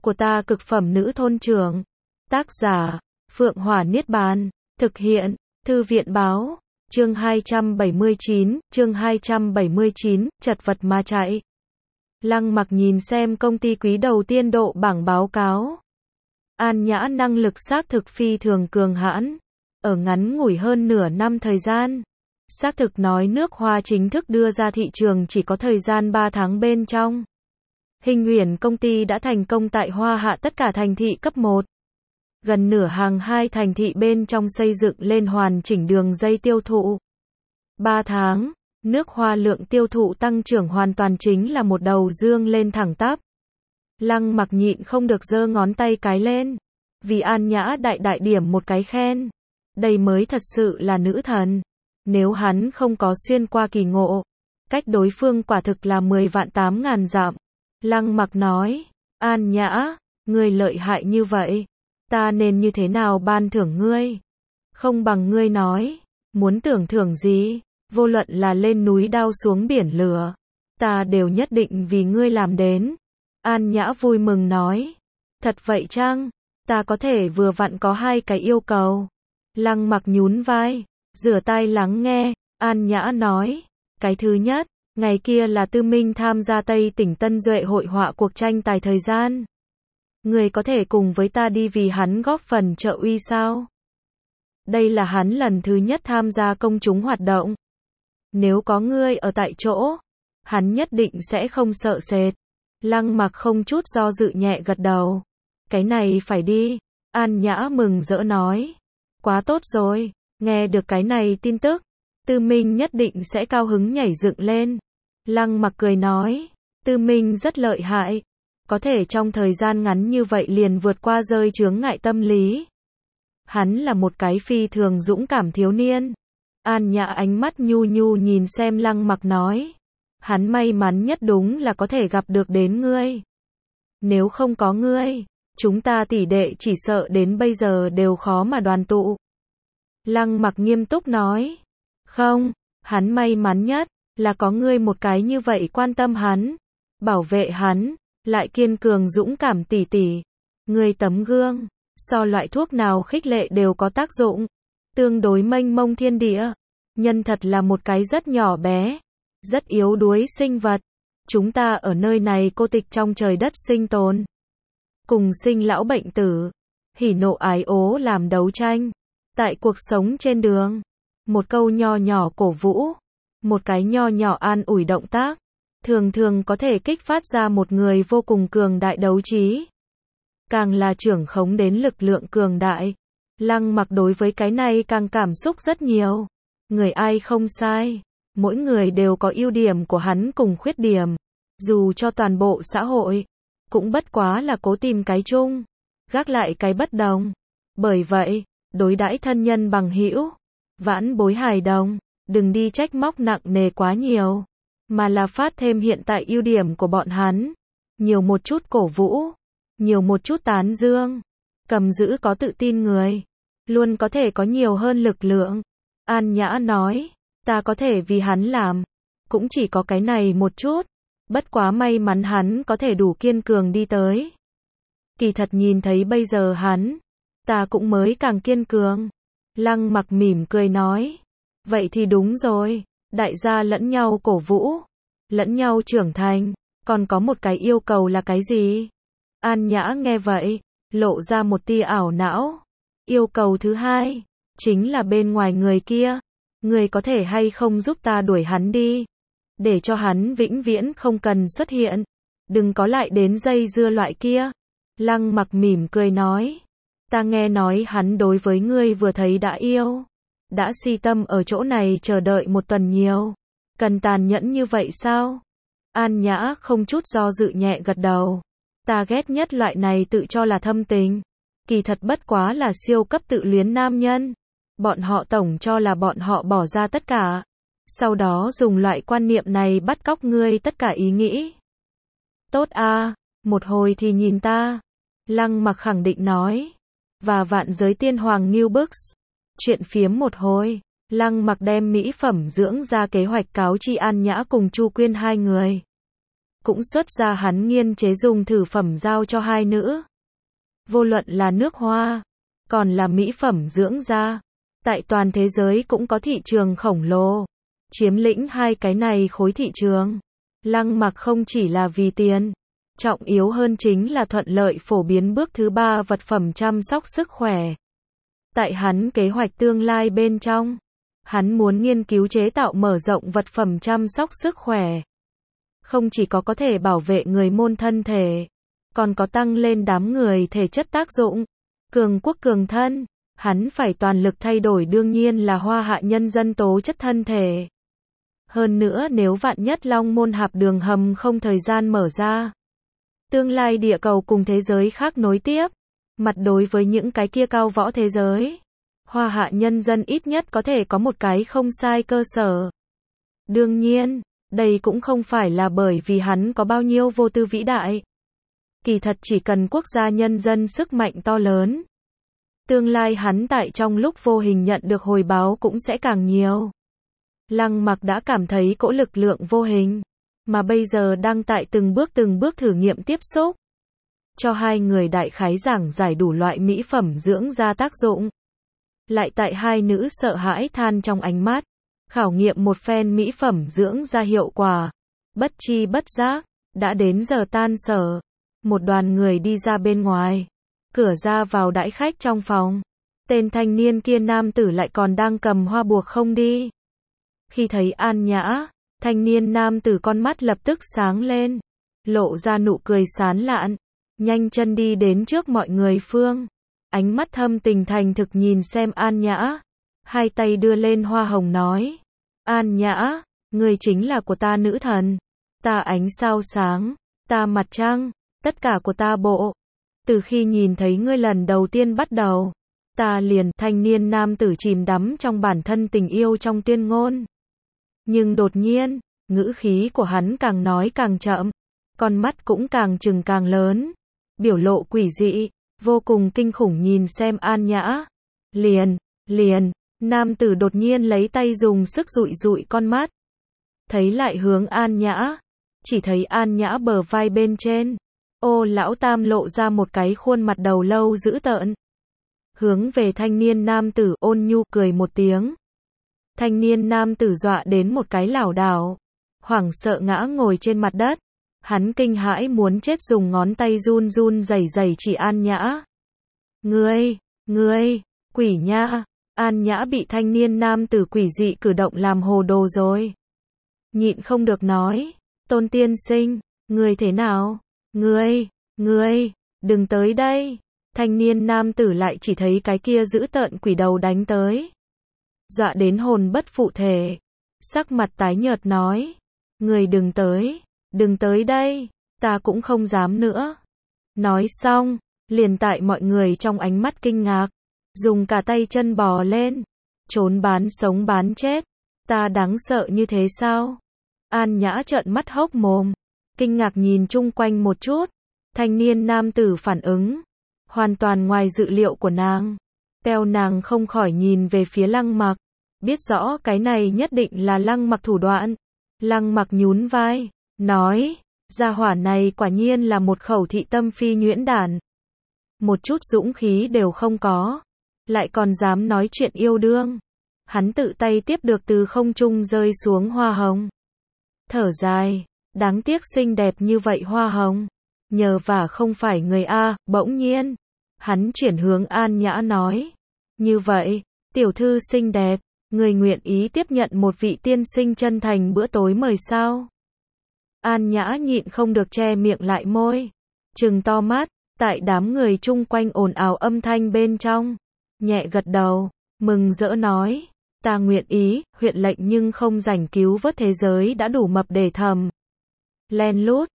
của ta cực phẩm nữ thôn trưởng. Tác giả, Phượng Hỏa Niết Bàn. Thực hiện, Thư viện báo. Chương 279, chật vật mà chạy. Lăng Mặc nhìn xem công ty quý đầu tiên độ bảng báo cáo. An Nhã năng lực xác thực phi thường cường hãn. Ở ngắn ngủi hơn nửa năm thời gian. Xác thực nói nước hoa chính thức đưa ra thị trường chỉ có thời gian 3 tháng bên trong. Hình Uyển công ty đã thành công tại Hoa Hạ tất cả thành thị cấp 1. Gần nửa hàng 2 thành thị bên trong xây dựng lên hoàn chỉnh đường dây tiêu thụ. 3 tháng, nước hoa lượng tiêu thụ tăng trưởng hoàn toàn chính là một đầu dương lên thẳng tắp. Lăng Mặc nhịn không được giơ ngón tay cái lên. Vì An Nhã đại điểm một cái khen. Đây mới thật sự là nữ thần. Nếu hắn không có xuyên qua kỳ ngộ, cách đối phương quả thực là 10 vạn 8 ngàn dặm. Lăng Mặc nói, An Nhã, ngươi lợi hại như vậy, ta nên như thế nào ban thưởng ngươi? Không bằng ngươi nói, muốn thưởng gì, vô luận là lên núi đao xuống biển lửa, ta đều nhất định vì ngươi làm đến. An Nhã vui mừng nói, thật vậy chăng? Ta có thể vừa vặn có 2 cái yêu cầu. Lăng Mặc nhún vai, rửa tai lắng nghe. An Nhã nói, cái thứ nhất, ngày kia là Tư Minh tham gia Tây tỉnh Tân Duệ hội họa cuộc tranh tài thời gian. Người có thể cùng với ta đi vì hắn góp phần trợ uy sao? Đây là hắn lần thứ nhất tham gia công chúng hoạt động. Nếu có ngươi ở tại chỗ, hắn nhất định sẽ không sợ sệt. Lăng Mặc không chút do dự nhẹ gật đầu. Cái này phải đi. An Nhã mừng rỡ nói. Quá tốt rồi, nghe được cái này tin tức, Tư Minh nhất định sẽ cao hứng nhảy dựng lên. Lăng Mặc cười nói, Tư Minh rất lợi hại, có thể trong thời gian ngắn như vậy liền vượt qua rơi chướng ngại tâm lý. Hắn là một cái phi thường dũng cảm thiếu niên. An Nhã ánh mắt nhu nhu nhìn xem Lăng Mặc nói, hắn may mắn nhất đúng là có thể gặp được đến ngươi. Nếu không có ngươi, chúng ta tỷ đệ chỉ sợ đến bây giờ đều khó mà đoàn tụ. Lăng Mặc nghiêm túc nói, không, hắn may mắn nhất là có ngươi một cái như vậy quan tâm hắn, bảo vệ hắn, lại kiên cường dũng cảm tỷ tỷ. Ngươi tấm gương, so loại thuốc nào khích lệ đều có tác dụng. Tương đối mênh mông thiên địa, nhân thật là một cái rất nhỏ bé, rất yếu đuối sinh vật. Chúng ta ở nơi này cô tịch trong trời đất sinh tồn. Cùng sinh lão bệnh tử, hỉ nộ ái ố làm đấu tranh. Tại cuộc sống trên đường, một câu nho nhỏ cổ vũ, một cái nho nhỏ an ủi động tác, thường thường có thể kích phát ra một người vô cùng cường đại đấu trí. Càng là trưởng khống đến lực lượng cường đại, Lăng Mặc đối với cái này càng cảm xúc rất nhiều. Người ai không sai, mỗi người đều có ưu điểm của hắn cùng khuyết điểm. Dù cho toàn bộ xã hội, cũng bất quá là cố tìm cái chung, gác lại cái bất đồng. Bởi vậy, đối đãi thân nhân bằng hữu, vãn bối hài đồng, đừng đi trách móc nặng nề quá nhiều, mà là phát thêm hiện tại ưu điểm của bọn hắn. Nhiều một chút cổ vũ, nhiều một chút tán dương, cầm giữ có tự tin người, luôn có thể có nhiều hơn lực lượng. An Nhã nói, ta có thể vì hắn làm, cũng chỉ có cái này một chút, bất quá may mắn hắn có thể đủ kiên cường đi tới. Kỳ thật nhìn thấy bây giờ hắn, ta cũng mới càng kiên cường. Lăng Mặc mỉm cười nói, vậy thì đúng rồi, đại gia lẫn nhau cổ vũ, lẫn nhau trưởng thành, còn có một cái yêu cầu là cái gì? An Nhã nghe vậy, lộ ra một tia ảo não. Yêu cầu thứ hai, chính là bên ngoài người kia, người có thể hay không giúp ta đuổi hắn đi, để cho hắn vĩnh viễn không cần xuất hiện, đừng có lại đến dây dưa loại kia. Lăng Mặc mỉm cười nói, ta nghe nói hắn đối với ngươi vừa thấy đã yêu, đã si tâm ở chỗ này chờ đợi 1 tuần nhiều, cần tàn nhẫn như vậy sao? An Nhã không chút do dự nhẹ gật đầu, ta ghét nhất loại này tự cho là thâm tình, kỳ thật bất quá là siêu cấp tự luyến nam nhân. Bọn họ tổng cho là bọn họ bỏ ra tất cả, sau đó dùng loại quan niệm này bắt cóc ngươi tất cả ý nghĩ. Tốt a, một hồi thì nhìn ta. Lăng Mặc khẳng định nói. Và vạn giới tiên hoàng New Books. Chuyện phiếm một hồi, Lăng Mặc đem mỹ phẩm dưỡng da kế hoạch cáo tri An Nhã cùng Chu Quyên 2 người. cũng xuất ra hắn nghiên chế dùng thử phẩm giao cho hai nữ. Vô luận là nước hoa, còn là mỹ phẩm dưỡng da, tại toàn thế giới cũng có thị trường khổng lồ, chiếm lĩnh hai cái này khối thị trường. Lăng Mặc không chỉ là vì tiền, trọng yếu hơn chính là thuận lợi phổ biến bước thứ 3 vật phẩm chăm sóc sức khỏe. Tại hắn kế hoạch tương lai bên trong, hắn muốn nghiên cứu chế tạo mở rộng vật phẩm chăm sóc sức khỏe. Không chỉ có thể bảo vệ người môn thân thể, còn có tăng lên đám người thể chất tác dụng. Cường quốc cường thân, hắn phải toàn lực thay đổi đương nhiên là Hoa Hạ nhân dân tố chất thân thể. Hơn nữa nếu vạn nhất Long Môn Hạp đường hầm không thời gian mở ra, tương lai địa cầu cùng thế giới khác nối tiếp, mặt đối với những cái kia cao võ thế giới, Hoa Hạ nhân dân ít nhất có thể có một cái không sai cơ sở. Đương nhiên, đây cũng không phải là bởi vì hắn có bao nhiêu vô tư vĩ đại. Kỳ thật chỉ cần quốc gia nhân dân sức mạnh to lớn, tương lai hắn tại trong lúc vô hình nhận được hồi báo cũng sẽ càng nhiều. Lăng Mặc đã cảm thấy cỗ lực lượng vô hình, mà bây giờ đang tại từng bước thử nghiệm tiếp xúc. Cho hai người đại khái giảng giải đủ loại mỹ phẩm dưỡng da tác dụng. Lại tại hai nữ sợ hãi than trong ánh mắt, khảo nghiệm một phen mỹ phẩm dưỡng da hiệu quả. Bất chi bất giác, đã đến giờ tan sở. Một đoàn người đi ra bên ngoài. Cửa ra vào đãi khách trong phòng. Tên thanh niên kia nam tử lại còn đang cầm hoa buộc không đi. Khi thấy An Nhã, thanh niên nam tử con mắt lập tức sáng lên, lộ ra nụ cười sán lạn, nhanh chân đi đến trước mọi người phương. Ánh mắt thâm tình thành thực nhìn xem An Nhã, hai tay đưa lên hoa hồng nói: An Nhã, ngươi chính là của ta nữ thần, ta ánh sao sáng, ta mặt trăng, tất cả của ta bộ. Từ khi nhìn thấy ngươi lần đầu tiên bắt đầu, ta liền. Thanh niên nam tử chìm đắm trong bản thân tình yêu trong tuyên ngôn. Nhưng đột nhiên, ngữ khí của hắn càng nói càng chậm, con mắt cũng càng trừng càng lớn, biểu lộ quỷ dị, vô cùng kinh khủng nhìn xem An Nhã. Liền, nam tử đột nhiên lấy tay dùng sức dụi con mắt. Thấy lại hướng An Nhã, chỉ thấy An Nhã bờ vai bên trên, Ô lão tam lộ ra một cái khuôn mặt đầu lâu dữ tợn. Hướng về thanh niên nam tử ôn nhu cười một tiếng. Thanh niên nam tử dọa đến một cái lảo đảo, hoảng sợ ngã ngồi trên mặt đất. Hắn kinh hãi muốn chết dùng ngón tay run run rẩy rẩy chỉ An Nhã. Ngươi, quỷ nha. An Nhã bị thanh niên nam tử quỷ dị cử động làm hồ đồ rồi. Nhịn không được nói, Tôn tiên sinh, ngươi thế nào? Ngươi, đừng tới đây. Thanh niên nam tử lại chỉ thấy cái kia dữ tợn quỷ đầu đánh tới. Dọa đến hồn bất phụ thể, sắc mặt tái nhợt nói, ngươi đừng tới đây, ta cũng không dám nữa. Nói xong, liền tại mọi người trong ánh mắt kinh ngạc, dùng cả tay chân bò lên, trốn bán sống bán chết, ta đáng sợ như thế sao? An Nhã trợn mắt hốc mồm, kinh ngạc nhìn chung quanh một chút, thanh niên nam tử phản ứng, hoàn toàn ngoài dự liệu của nàng. Nàng không khỏi nhìn về phía Lăng Mặc, biết rõ cái này nhất định là Lăng Mặc thủ đoạn. Lăng Mặc nhún vai, nói, gia hỏa này quả nhiên là một khẩu thị tâm phi nhuyễn đản. Một chút dũng khí đều không có, lại còn dám nói chuyện yêu đương. Hắn tự tay tiếp được từ không trung rơi xuống hoa hồng. Thở dài, đáng tiếc xinh đẹp như vậy hoa hồng, nhờ vả không phải người A. Bỗng nhiên, hắn chuyển hướng An Nhã nói, như vậy, tiểu thư xinh đẹp, người nguyện ý tiếp nhận một vị tiên sinh chân thành bữa tối mời sao? An Nhã nhịn không được che miệng lại môi, trừng to mắt, tại đám người chung quanh ồn ào âm thanh bên trong, nhẹ gật đầu, mừng rỡ nói, ta nguyện ý. Huyện lệnh nhưng không rảnh cứu vớt thế giới đã đủ mập để thầm. Len lút,